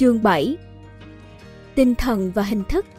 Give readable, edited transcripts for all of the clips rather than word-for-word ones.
Chương 7. Tinh thần và hình thức.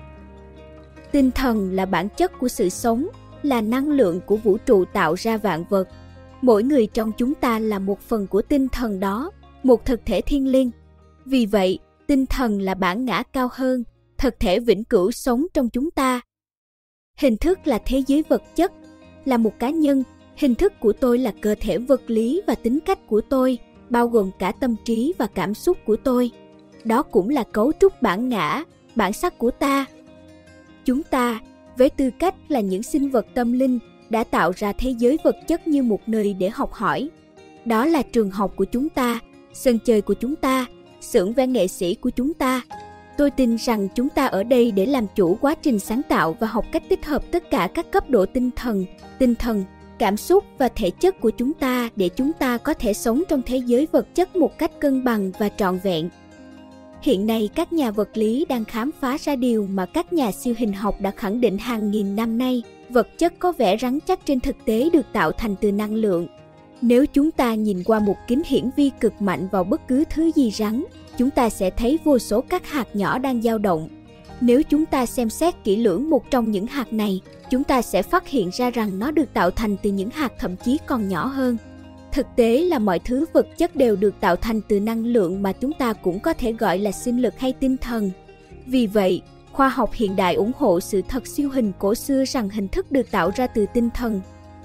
Tinh thần là bản chất của sự sống, là năng lượng của vũ trụ tạo ra vạn vật. Mỗi người trong chúng ta là một phần của tinh thần đó, một thực thể thiêng liêng. Vì vậy, tinh thần là bản ngã cao hơn, thực thể vĩnh cửu sống trong chúng ta. Hình thức là thế giới vật chất, là một cá nhân. Hình thức của tôi là cơ thể vật lý và tính cách của tôi, bao gồm cả tâm trí và cảm xúc của tôi. Đó cũng là cấu trúc bản ngã, bản sắc của ta. Chúng ta, với tư cách là những sinh vật tâm linh, đã tạo ra thế giới vật chất như một nơi để học hỏi. Đó là trường học của chúng ta, sân chơi của chúng ta, xưởng vẽ nghệ sĩ của chúng ta. Tôi tin rằng chúng ta ở đây để làm chủ quá trình sáng tạo và học cách tích hợp tất cả các cấp độ tinh thần, cảm xúc và thể chất của chúng ta để chúng ta có thể sống trong thế giới vật chất một cách cân bằng và trọn vẹn. Hiện nay, các nhà vật lý đang khám phá ra điều mà các nhà siêu hình học đã khẳng định hàng nghìn năm nay. Vật chất có vẻ rắn chắc trên thực tế được tạo thành từ năng lượng. Nếu chúng ta nhìn qua một kính hiển vi cực mạnh vào bất cứ thứ gì rắn, chúng ta sẽ thấy vô số các hạt nhỏ đang dao động. Nếu chúng ta xem xét kỹ lưỡng một trong những hạt này, chúng ta sẽ phát hiện ra rằng nó được tạo thành từ những hạt thậm chí còn nhỏ hơn. Thực tế là mọi thứ vật chất đều được tạo thành từ năng lượng mà chúng ta cũng có thể gọi là sinh lực hay tinh thần. Vì vậy, khoa học hiện đại ủng hộ sự thật siêu hình cổ xưa rằng hình thức được tạo ra từ tinh thần.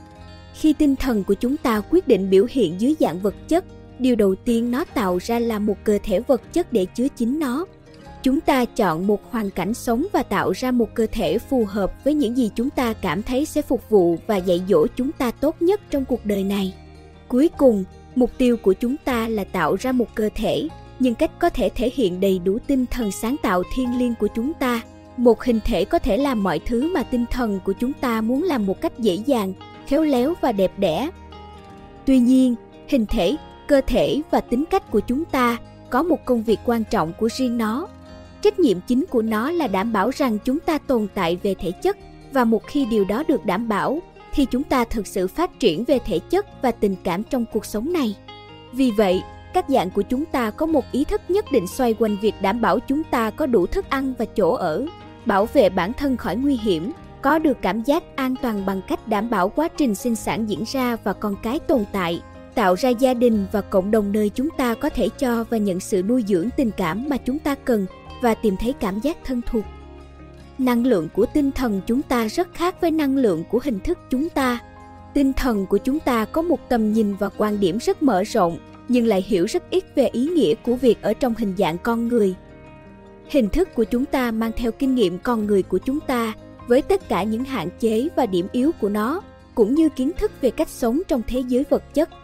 Khi tinh thần của chúng ta quyết định biểu hiện dưới dạng vật chất, điều đầu tiên nó tạo ra là một cơ thể vật chất để chứa chính nó. Chúng ta chọn một hoàn cảnh sống và tạo ra một cơ thể phù hợp với những gì chúng ta cảm thấy sẽ phục vụ và dạy dỗ chúng ta tốt nhất trong cuộc đời này. Cuối cùng, mục tiêu của chúng ta là tạo ra một cơ thể, nhưng cách có thể thể hiện đầy đủ tinh thần sáng tạo thiêng liêng của chúng ta. Một hình thể có thể làm mọi thứ mà tinh thần của chúng ta muốn làm một cách dễ dàng, khéo léo và đẹp đẽ. Tuy nhiên, hình thể, cơ thể và tính cách của chúng ta có một công việc quan trọng của riêng nó. Trách nhiệm chính của nó là đảm bảo rằng chúng ta tồn tại về thể chất, và một khi điều đó được đảm bảo, thì chúng ta thực sự phát triển về thể chất và tình cảm trong cuộc sống này. Vì vậy, các dạng của chúng ta có một ý thức nhất định xoay quanh việc đảm bảo chúng ta có đủ thức ăn và chỗ ở, bảo vệ bản thân khỏi nguy hiểm, có được cảm giác an toàn bằng cách đảm bảo quá trình sinh sản diễn ra và con cái tồn tại, tạo ra gia đình và cộng đồng nơi chúng ta có thể cho và nhận sự nuôi dưỡng tình cảm mà chúng ta cần và tìm thấy cảm giác thân thuộc. Năng lượng của tinh thần chúng ta rất khác với năng lượng của hình thức chúng ta. Tinh thần của chúng ta có một tầm nhìn và quan điểm rất mở rộng, nhưng lại hiểu rất ít về ý nghĩa của việc ở trong hình dạng con người. Hình thức của chúng ta mang theo kinh nghiệm con người của chúng ta, với tất cả những hạn chế và điểm yếu của nó, cũng như kiến thức về cách sống trong thế giới vật chất.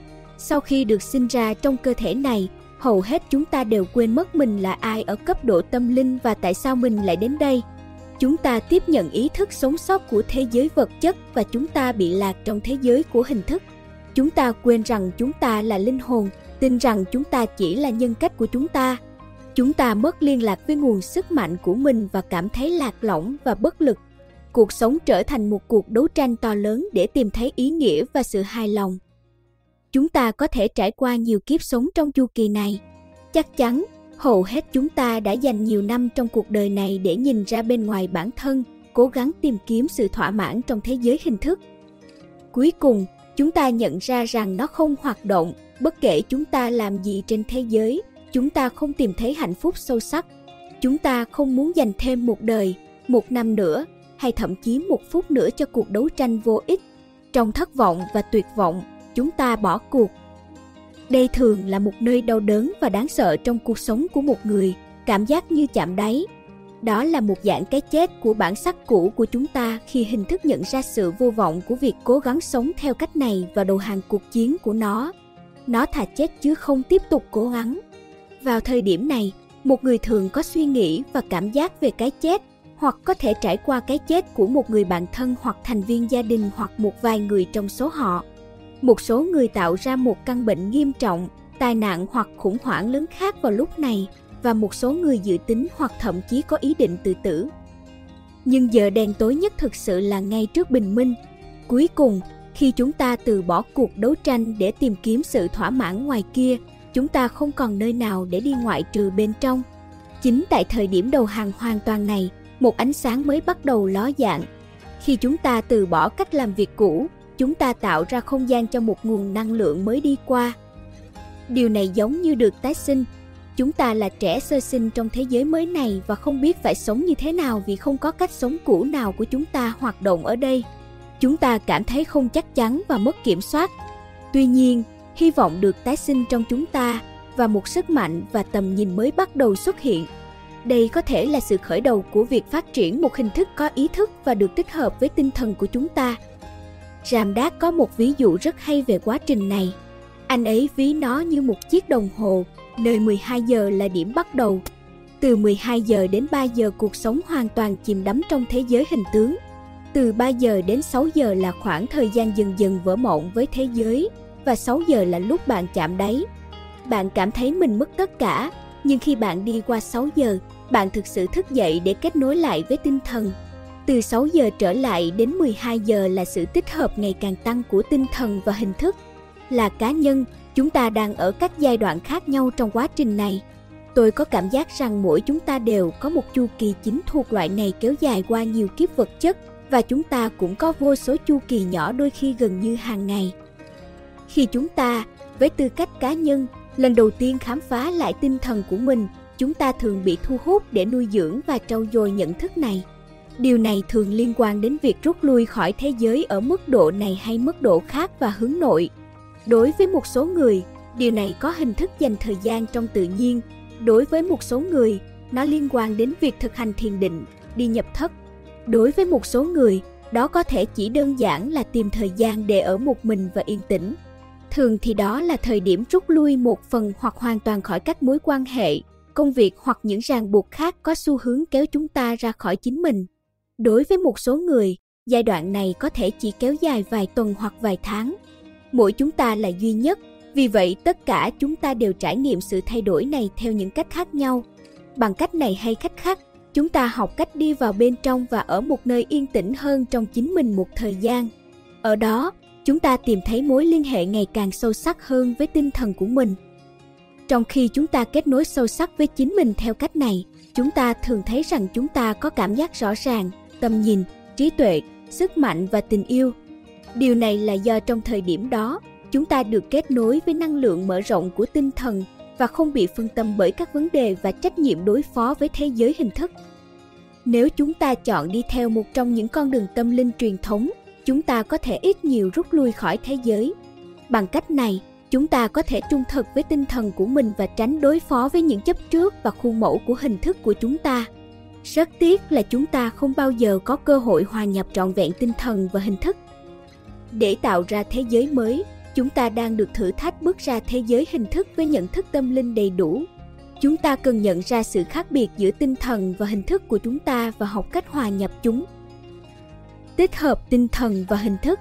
Sau khi được sinh ra trong cơ thể này, hầu hết chúng ta đều quên mất mình là ai ở cấp độ tâm linh và tại sao mình lại đến đây. Chúng ta tiếp nhận ý thức sống sót của thế giới vật chất và chúng ta bị lạc trong thế giới của hình thức. Chúng ta quên rằng chúng ta là linh hồn, tin rằng chúng ta chỉ là nhân cách của chúng ta. Chúng ta mất liên lạc với nguồn sức mạnh của mình và cảm thấy lạc lõng và bất lực. Cuộc sống trở thành một cuộc đấu tranh to lớn để tìm thấy ý nghĩa và sự hài lòng. Chúng ta có thể trải qua nhiều kiếp sống trong chu kỳ này. Chắc chắn, hầu hết chúng ta đã dành nhiều năm trong cuộc đời này để nhìn ra bên ngoài bản thân, cố gắng tìm kiếm sự thỏa mãn trong thế giới hình thức. Cuối cùng, chúng ta nhận ra rằng nó không hoạt động, bất kể chúng ta làm gì trên thế giới, chúng ta không tìm thấy hạnh phúc sâu sắc. Chúng ta không muốn dành thêm một đời, một năm nữa, hay thậm chí một phút nữa cho cuộc đấu tranh vô ích. Trong thất vọng và tuyệt vọng, chúng ta bỏ cuộc. Đây thường là một nơi đau đớn và đáng sợ trong cuộc sống của một người, cảm giác như chạm đáy. Đó là một dạng cái chết của bản sắc cũ của chúng ta khi hình thức nhận ra sự vô vọng của việc cố gắng sống theo cách này và đầu hàng cuộc chiến của nó. Nó thà chết chứ không tiếp tục cố gắng. Vào thời điểm này, một người thường có suy nghĩ và cảm giác về cái chết, hoặc có thể trải qua cái chết của một người bạn thân hoặc thành viên gia đình hoặc một vài người trong số họ. Một số người tạo ra một căn bệnh nghiêm trọng, tai nạn hoặc khủng hoảng lớn khác vào lúc này, và một số người dự tính hoặc thậm chí có ý định tự tử. Nhưng giờ đen tối nhất thực sự là ngay trước bình minh. Cuối cùng, khi chúng ta từ bỏ cuộc đấu tranh để tìm kiếm sự thỏa mãn ngoài kia, chúng ta không còn nơi nào để đi ngoại trừ bên trong. Chính tại thời điểm đầu hàng hoàn toàn này, một ánh sáng mới bắt đầu ló dạng. Khi chúng ta từ bỏ cách làm việc cũ, chúng ta tạo ra không gian cho một nguồn năng lượng mới đi qua. Điều này giống như được tái sinh. Chúng ta là trẻ sơ sinh trong thế giới mới này và không biết phải sống như thế nào vì không có cách sống cũ nào của chúng ta hoạt động ở đây. Chúng ta cảm thấy không chắc chắn và mất kiểm soát. Tuy nhiên, hy vọng được tái sinh trong chúng ta và một sức mạnh và tầm nhìn mới bắt đầu xuất hiện. Đây có thể là sự khởi đầu của việc phát triển một hình thức có ý thức và được tích hợp với tinh thần của chúng ta. Ramdas có một ví dụ rất hay về quá trình này. Anh ấy ví nó như một chiếc đồng hồ, nơi 12 giờ là điểm bắt đầu. Từ 12 giờ đến 3 giờ cuộc sống hoàn toàn chìm đắm trong thế giới hình tướng. Từ 3 giờ đến 6 giờ là khoảng thời gian dần dần vỡ mộng với thế giới, và 6 giờ là lúc bạn chạm đáy. Bạn cảm thấy mình mất tất cả, nhưng khi bạn đi qua 6 giờ, bạn thực sự thức dậy để kết nối lại với tinh thần. Từ 6 giờ trở lại đến 12 giờ là sự tích hợp ngày càng tăng của tinh thần và hình thức. Là cá nhân, chúng ta đang ở các giai đoạn khác nhau trong quá trình này. Tôi có cảm giác rằng mỗi chúng ta đều có một chu kỳ chính thuộc loại này kéo dài qua nhiều kiếp vật chất, và chúng ta cũng có vô số chu kỳ nhỏ đôi khi gần như hàng ngày. Khi chúng ta, với tư cách cá nhân, lần đầu tiên khám phá lại tinh thần của mình, chúng ta thường bị thu hút để nuôi dưỡng và trau dồi nhận thức này. Điều này thường liên quan đến việc rút lui khỏi thế giới ở mức độ này hay mức độ khác và hướng nội. Đối với một số người, điều này có hình thức dành thời gian trong tự nhiên. Đối với một số người, nó liên quan đến việc thực hành thiền định, đi nhập thất. Đối với một số người, đó có thể chỉ đơn giản là tìm thời gian để ở một mình và yên tĩnh. Thường thì đó là thời điểm rút lui một phần hoặc hoàn toàn khỏi các mối quan hệ, công việc hoặc những ràng buộc khác có xu hướng kéo chúng ta ra khỏi chính mình. Đối với một số người, giai đoạn này có thể chỉ kéo dài vài tuần hoặc vài tháng. Mỗi chúng ta là duy nhất, vì vậy tất cả chúng ta đều trải nghiệm sự thay đổi này theo những cách khác nhau. Bằng cách này hay cách khác, chúng ta học cách đi vào bên trong và ở một nơi yên tĩnh hơn trong chính mình một thời gian. Ở đó, chúng ta tìm thấy mối liên hệ ngày càng sâu sắc hơn với tinh thần của mình. Trong khi chúng ta kết nối sâu sắc với chính mình theo cách này, chúng ta thường thấy rằng chúng ta có cảm giác rõ ràng, tầm nhìn, trí tuệ, sức mạnh và tình yêu. Điều này là do trong thời điểm đó, chúng ta được kết nối với năng lượng mở rộng của tinh thần và không bị phân tâm bởi các vấn đề và trách nhiệm đối phó với thế giới hình thức. Nếu chúng ta chọn đi theo một trong những con đường tâm linh truyền thống, chúng ta có thể ít nhiều rút lui khỏi thế giới. Bằng cách này, chúng ta có thể trung thực với tinh thần của mình và tránh đối phó với những chấp trước và khuôn mẫu của hình thức của chúng ta. Rất tiếc là chúng ta không bao giờ có cơ hội hòa nhập trọn vẹn tinh thần và hình thức. Để tạo ra thế giới mới, chúng ta đang được thử thách bước ra thế giới hình thức với nhận thức tâm linh đầy đủ. Chúng ta cần nhận ra sự khác biệt giữa tinh thần và hình thức của chúng ta và học cách hòa nhập chúng. Tích hợp tinh thần và hình thức.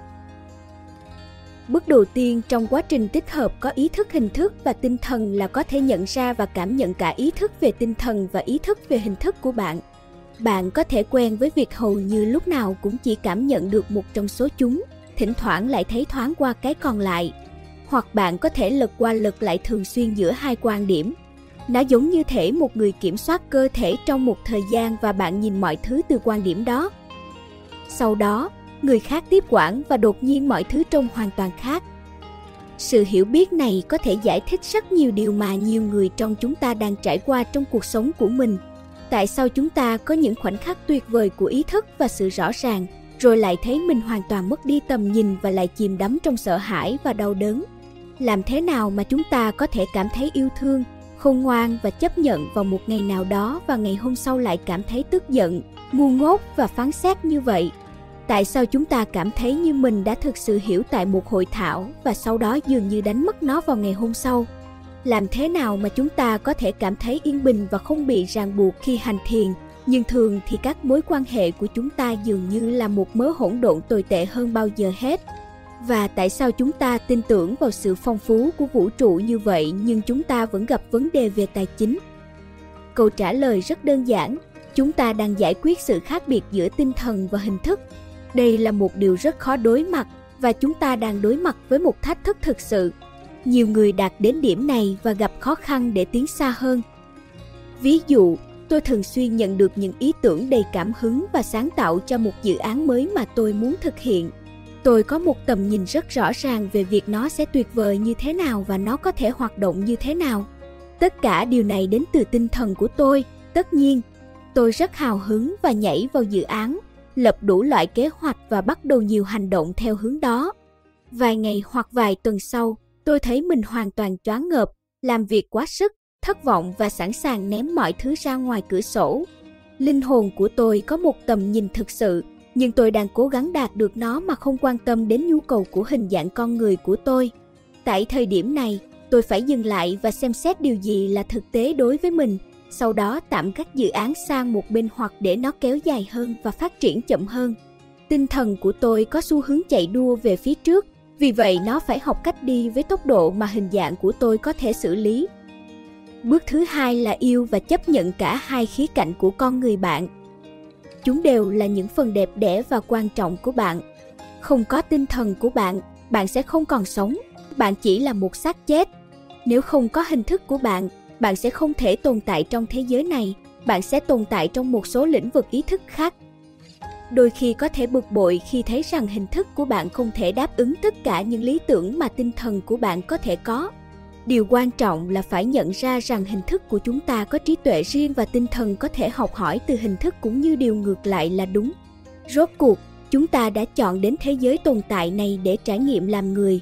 Bước đầu tiên trong quá trình tích hợp có ý thức hình thức và tinh thần là có thể nhận ra và cảm nhận cả ý thức về tinh thần và ý thức về hình thức của bạn. Bạn có thể quen với việc hầu như lúc nào cũng chỉ cảm nhận được một trong số chúng, thỉnh thoảng lại thấy thoáng qua cái còn lại. Hoặc bạn có thể lật qua lật lại thường xuyên giữa hai quan điểm. Nó giống như thể một người kiểm soát cơ thể trong một thời gian và bạn nhìn mọi thứ từ quan điểm đó. Sau đó, người khác tiếp quản và đột nhiên mọi thứ trông hoàn toàn khác. Sự hiểu biết này có thể giải thích rất nhiều điều mà nhiều người trong chúng ta đang trải qua trong cuộc sống của mình. Tại sao chúng ta có những khoảnh khắc tuyệt vời của ý thức và sự rõ ràng, rồi lại thấy mình hoàn toàn mất đi tầm nhìn và lại chìm đắm trong sợ hãi và đau đớn? Làm thế nào mà chúng ta có thể cảm thấy yêu thương, khôn ngoan và chấp nhận vào một ngày nào đó và ngày hôm sau lại cảm thấy tức giận, ngu ngốc và phán xét như vậy? Tại sao chúng ta cảm thấy như mình đã thực sự hiểu tại một hội thảo và sau đó dường như đánh mất nó vào ngày hôm sau? Làm thế nào mà chúng ta có thể cảm thấy yên bình và không bị ràng buộc khi hành thiền, nhưng thường thì các mối quan hệ của chúng ta dường như là một mớ hỗn độn tồi tệ hơn bao giờ hết? Và tại sao chúng ta tin tưởng vào sự phong phú của vũ trụ như vậy nhưng chúng ta vẫn gặp vấn đề về tài chính? Câu trả lời rất đơn giản, chúng ta đang giải quyết sự khác biệt giữa tinh thần và hình thức. Đây là một điều rất khó đối mặt và chúng ta đang đối mặt với một thách thức thực sự. Nhiều người đạt đến điểm này và gặp khó khăn để tiến xa hơn. Ví dụ, tôi thường xuyên nhận được những ý tưởng đầy cảm hứng và sáng tạo cho một dự án mới mà tôi muốn thực hiện. Tôi có một tầm nhìn rất rõ ràng về việc nó sẽ tuyệt vời như thế nào và nó có thể hoạt động như thế nào. Tất cả điều này đến từ tinh thần của tôi. Tất nhiên, tôi rất hào hứng và nhảy vào dự án, lập đủ loại kế hoạch và bắt đầu nhiều hành động theo hướng đó. Vài ngày hoặc vài tuần sau, tôi thấy mình hoàn toàn choáng ngợp, làm việc quá sức, thất vọng và sẵn sàng ném mọi thứ ra ngoài cửa sổ. Linh hồn của tôi có một tầm nhìn thực sự, nhưng tôi đang cố gắng đạt được nó mà không quan tâm đến nhu cầu của hình dạng con người của tôi. Tại thời điểm này, tôi phải dừng lại và xem xét điều gì là thực tế đối với mình, sau đó tạm gác dự án sang một bên hoặc để nó kéo dài hơn và phát triển chậm hơn. Tinh thần của tôi có xu hướng chạy đua về phía trước, vì vậy nó phải học cách đi với tốc độ mà hình dạng của tôi có thể xử lý. Bước thứ hai là yêu và chấp nhận cả hai khía cạnh của con người bạn. Chúng đều là những phần đẹp đẽ và quan trọng của bạn. Không có tinh thần của bạn, bạn sẽ không còn sống, bạn chỉ là một xác chết. Nếu không có hình thức của bạn, bạn sẽ không thể tồn tại trong thế giới này, bạn sẽ tồn tại trong một số lĩnh vực ý thức khác. Đôi khi có thể bực bội khi thấy rằng hình thức của bạn không thể đáp ứng tất cả những lý tưởng mà tinh thần của bạn có thể có. Điều quan trọng là phải nhận ra rằng hình thức của chúng ta có trí tuệ riêng và tinh thần có thể học hỏi từ hình thức cũng như điều ngược lại là đúng. Rốt cuộc, chúng ta đã chọn đến thế giới tồn tại này để trải nghiệm làm người.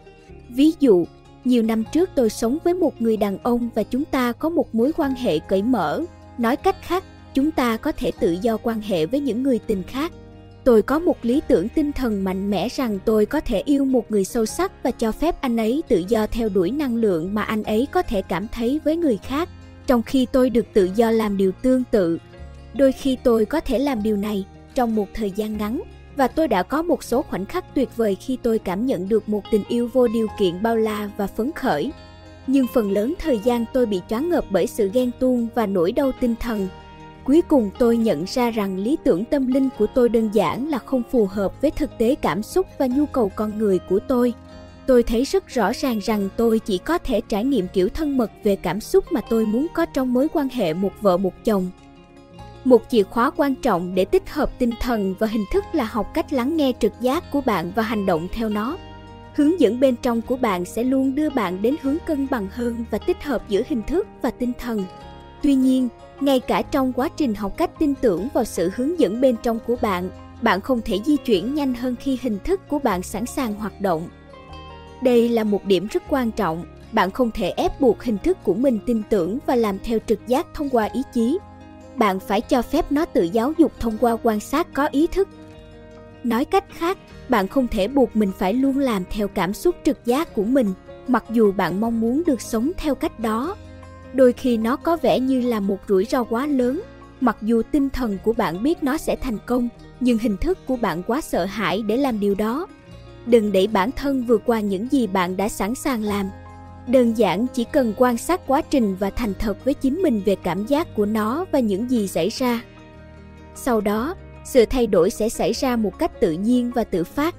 Ví dụ, nhiều năm trước tôi sống với một người đàn ông và chúng ta có một mối quan hệ cởi mở. Nói cách khác, chúng ta có thể tự do quan hệ với những người tình khác. Tôi có một lý tưởng tinh thần mạnh mẽ rằng tôi có thể yêu một người sâu sắc và cho phép anh ấy tự do theo đuổi năng lượng mà anh ấy có thể cảm thấy với người khác, trong khi tôi được tự do làm điều tương tự. Đôi khi tôi có thể làm điều này trong một thời gian ngắn, và tôi đã có một số khoảnh khắc tuyệt vời khi tôi cảm nhận được một tình yêu vô điều kiện bao la và phấn khởi. Nhưng phần lớn thời gian tôi bị choáng ngợp bởi sự ghen tuông và nỗi đau tinh thần. Cuối cùng tôi nhận ra rằng lý tưởng tâm linh của tôi đơn giản là không phù hợp với thực tế cảm xúc và nhu cầu con người của tôi. Tôi thấy rất rõ ràng rằng tôi chỉ có thể trải nghiệm kiểu thân mật về cảm xúc mà tôi muốn có trong mối quan hệ một vợ một chồng. Một chìa khóa quan trọng để tích hợp tinh thần và hình thức là học cách lắng nghe trực giác của bạn và hành động theo nó. Hướng dẫn bên trong của bạn sẽ luôn đưa bạn đến hướng cân bằng hơn và tích hợp giữa hình thức và tinh thần. Tuy nhiên, ngay cả trong quá trình học cách tin tưởng vào sự hướng dẫn bên trong của bạn, bạn không thể di chuyển nhanh hơn khi hình thức của bạn sẵn sàng hoạt động. Đây là một điểm rất quan trọng, bạn không thể ép buộc hình thức của mình tin tưởng và làm theo trực giác thông qua ý chí. Bạn phải cho phép nó tự giáo dục thông qua quan sát có ý thức. Nói cách khác, bạn không thể buộc mình phải luôn làm theo cảm xúc trực giác của mình, mặc dù bạn mong muốn được sống theo cách đó. Đôi khi nó có vẻ như là một rủi ro quá lớn, mặc dù tinh thần của bạn biết nó sẽ thành công, nhưng hình thức của bạn quá sợ hãi để làm điều đó. Đừng đẩy bản thân vượt qua những gì bạn đã sẵn sàng làm. Đơn giản chỉ cần quan sát quá trình và thành thật với chính mình về cảm giác của nó và những gì xảy ra. Sau đó, sự thay đổi sẽ xảy ra một cách tự nhiên và tự phát.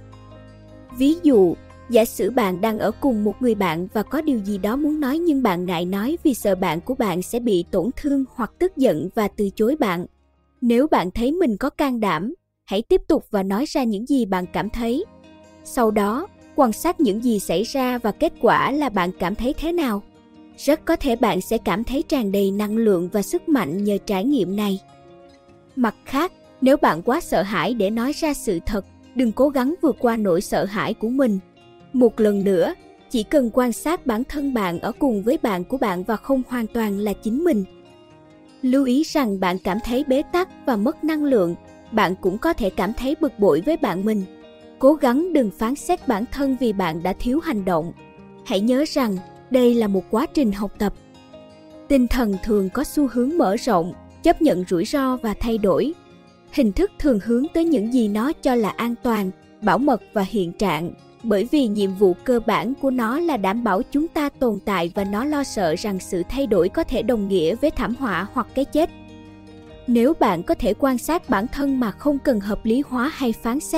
Ví dụ, giả sử bạn đang ở cùng một người bạn và có điều gì đó muốn nói nhưng bạn ngại nói vì sợ bạn của bạn sẽ bị tổn thương hoặc tức giận và từ chối bạn. Nếu bạn thấy mình có can đảm, hãy tiếp tục và nói ra những gì bạn cảm thấy. Sau đó, quan sát những gì xảy ra và kết quả là bạn cảm thấy thế nào. Rất có thể bạn sẽ cảm thấy tràn đầy năng lượng và sức mạnh nhờ trải nghiệm này. Mặt khác, nếu bạn quá sợ hãi để nói ra sự thật, đừng cố gắng vượt qua nỗi sợ hãi của mình. Một lần nữa, chỉ cần quan sát bản thân bạn ở cùng với bạn của bạn và không hoàn toàn là chính mình. Lưu ý rằng bạn cảm thấy bế tắc và mất năng lượng, bạn cũng có thể cảm thấy bực bội với bạn mình. Cố gắng đừng phán xét bản thân vì bạn đã thiếu hành động. Hãy nhớ rằng đây là một quá trình học tập. Tinh thần thường có xu hướng mở rộng, chấp nhận rủi ro và thay đổi. Hình thức thường hướng tới những gì nó cho là an toàn, bảo mật và hiện trạng, bởi vì nhiệm vụ cơ bản của nó là đảm bảo chúng ta tồn tại và nó lo sợ rằng sự thay đổi có thể đồng nghĩa với thảm họa hoặc cái chết. Nếu bạn có thể quan sát bản thân mà không cần hợp lý hóa hay phán xét,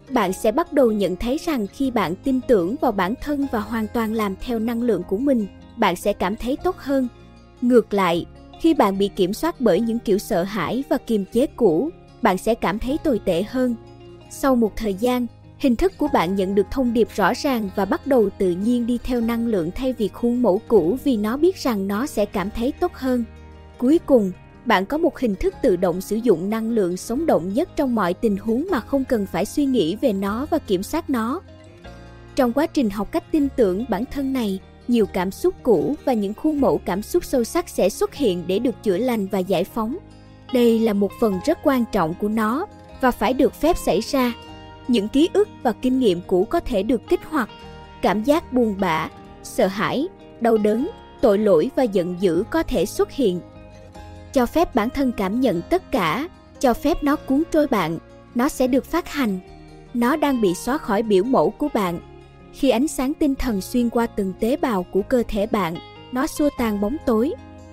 Bạn sẽ bắt đầu nhận thấy rằng khi bạn tin tưởng vào bản thân và hoàn toàn làm theo năng lượng của mình, bạn sẽ cảm thấy tốt hơn. Ngược lại, khi bạn bị kiểm soát bởi những kiểu sợ hãi và kiềm chế cũ, bạn sẽ cảm thấy tồi tệ hơn. Sau một thời gian, hình thức của bạn nhận được thông điệp rõ ràng và bắt đầu tự nhiên đi theo năng lượng thay vì khuôn mẫu cũ, vì nó biết rằng nó sẽ cảm thấy tốt hơn. Cuối cùng, bạn có một hình thức tự động sử dụng năng lượng sống động nhất trong mọi tình huống mà không cần phải suy nghĩ về nó và kiểm soát nó. Trong quá trình học cách tin tưởng bản thân này, nhiều cảm xúc cũ và những khuôn mẫu cảm xúc sâu sắc sẽ xuất hiện để được chữa lành và giải phóng. Đây là một phần rất quan trọng của nó và phải được phép xảy ra. Những ký ức và kinh nghiệm cũ có thể được kích hoạt. Cảm giác buồn bã, sợ hãi, đau đớn, tội lỗi và giận dữ có thể xuất hiện. Cho phép bản thân cảm nhận tất cả, cho phép nó cuốn trôi bạn, nó sẽ được phát hành. Nó đang bị xóa khỏi biểu mẫu của bạn. Khi ánh sáng tinh thần xuyên qua từng tế bào của cơ thể bạn, nó xua tan bóng tối.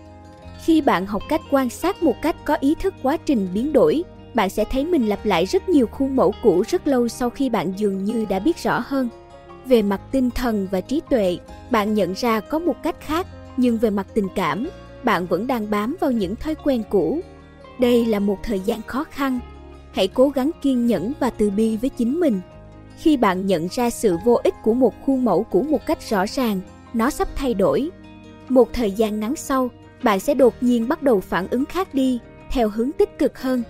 Khi bạn học cách quan sát một cách có ý thức quá trình biến đổi, bạn sẽ thấy mình lặp lại rất nhiều khuôn mẫu cũ rất lâu sau khi bạn dường như đã biết rõ hơn. Về mặt tinh thần và trí tuệ, bạn nhận ra có một cách khác, nhưng về mặt tình cảm, bạn vẫn đang bám vào những thói quen cũ. Đây là một thời gian khó khăn. Hãy cố gắng kiên nhẫn và từ bi với chính mình. Khi bạn nhận ra sự vô ích của một khuôn mẫu cũ một cách rõ ràng, nó sắp thay đổi. Một thời gian ngắn sau, bạn sẽ đột nhiên bắt đầu phản ứng khác đi, theo hướng tích cực hơn.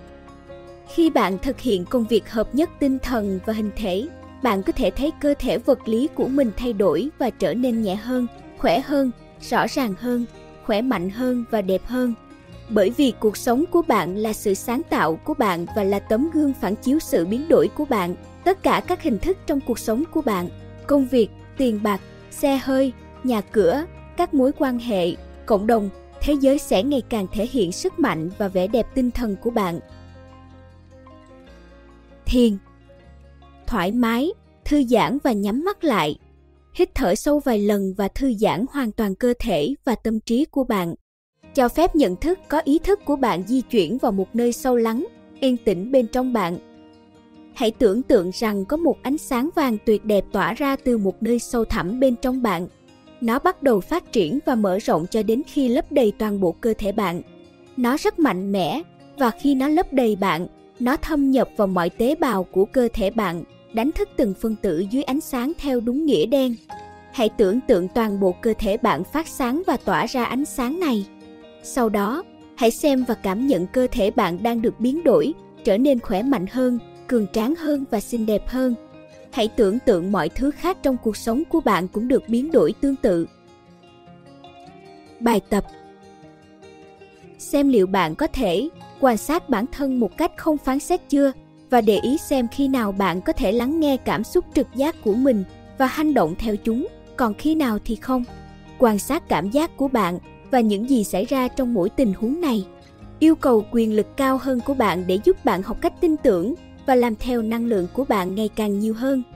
Khi bạn thực hiện công việc hợp nhất tinh thần và hình thể, bạn có thể thấy cơ thể vật lý của mình thay đổi và trở nên nhẹ hơn, khỏe hơn, rõ ràng hơn, khỏe mạnh hơn và đẹp hơn. Bởi vì cuộc sống của bạn là sự sáng tạo của bạn và là tấm gương phản chiếu sự biến đổi của bạn. Tất cả các hình thức trong cuộc sống của bạn, công việc, tiền bạc, xe hơi, nhà cửa, các mối quan hệ, cộng đồng, thế giới sẽ ngày càng thể hiện sức mạnh và vẻ đẹp tinh thần của bạn. Thiền. Thoải mái, thư giãn và nhắm mắt lại. Hít thở sâu vài lần và thư giãn hoàn toàn cơ thể và tâm trí của bạn. Cho phép nhận thức có ý thức của bạn di chuyển vào một nơi sâu lắng, yên tĩnh bên trong bạn. Hãy tưởng tượng rằng có một ánh sáng vàng tuyệt đẹp tỏa ra từ một nơi sâu thẳm bên trong bạn. Nó bắt đầu phát triển và mở rộng cho đến khi lấp đầy toàn bộ cơ thể bạn. Nó rất mạnh mẽ, và khi nó lấp đầy bạn, nó thâm nhập vào mọi tế bào của cơ thể bạn, đánh thức từng phân tử dưới ánh sáng theo đúng nghĩa đen. Hãy tưởng tượng toàn bộ cơ thể bạn phát sáng và tỏa ra ánh sáng này. Sau đó, hãy xem và cảm nhận cơ thể bạn đang được biến đổi, trở nên khỏe mạnh hơn, cường tráng hơn và xinh đẹp hơn. Hãy tưởng tượng mọi thứ khác trong cuộc sống của bạn cũng được biến đổi tương tự. Bài tập. Xem liệu bạn có thể quan sát bản thân một cách không phán xét chưa, và để ý xem khi nào bạn có thể lắng nghe cảm xúc trực giác của mình và hành động theo chúng, còn khi nào thì không. Quan sát cảm giác của bạn và những gì xảy ra trong mỗi tình huống này. Yêu cầu quyền lực cao hơn của bạn để giúp bạn học cách tin tưởng và làm theo năng lượng của bạn ngày càng nhiều hơn.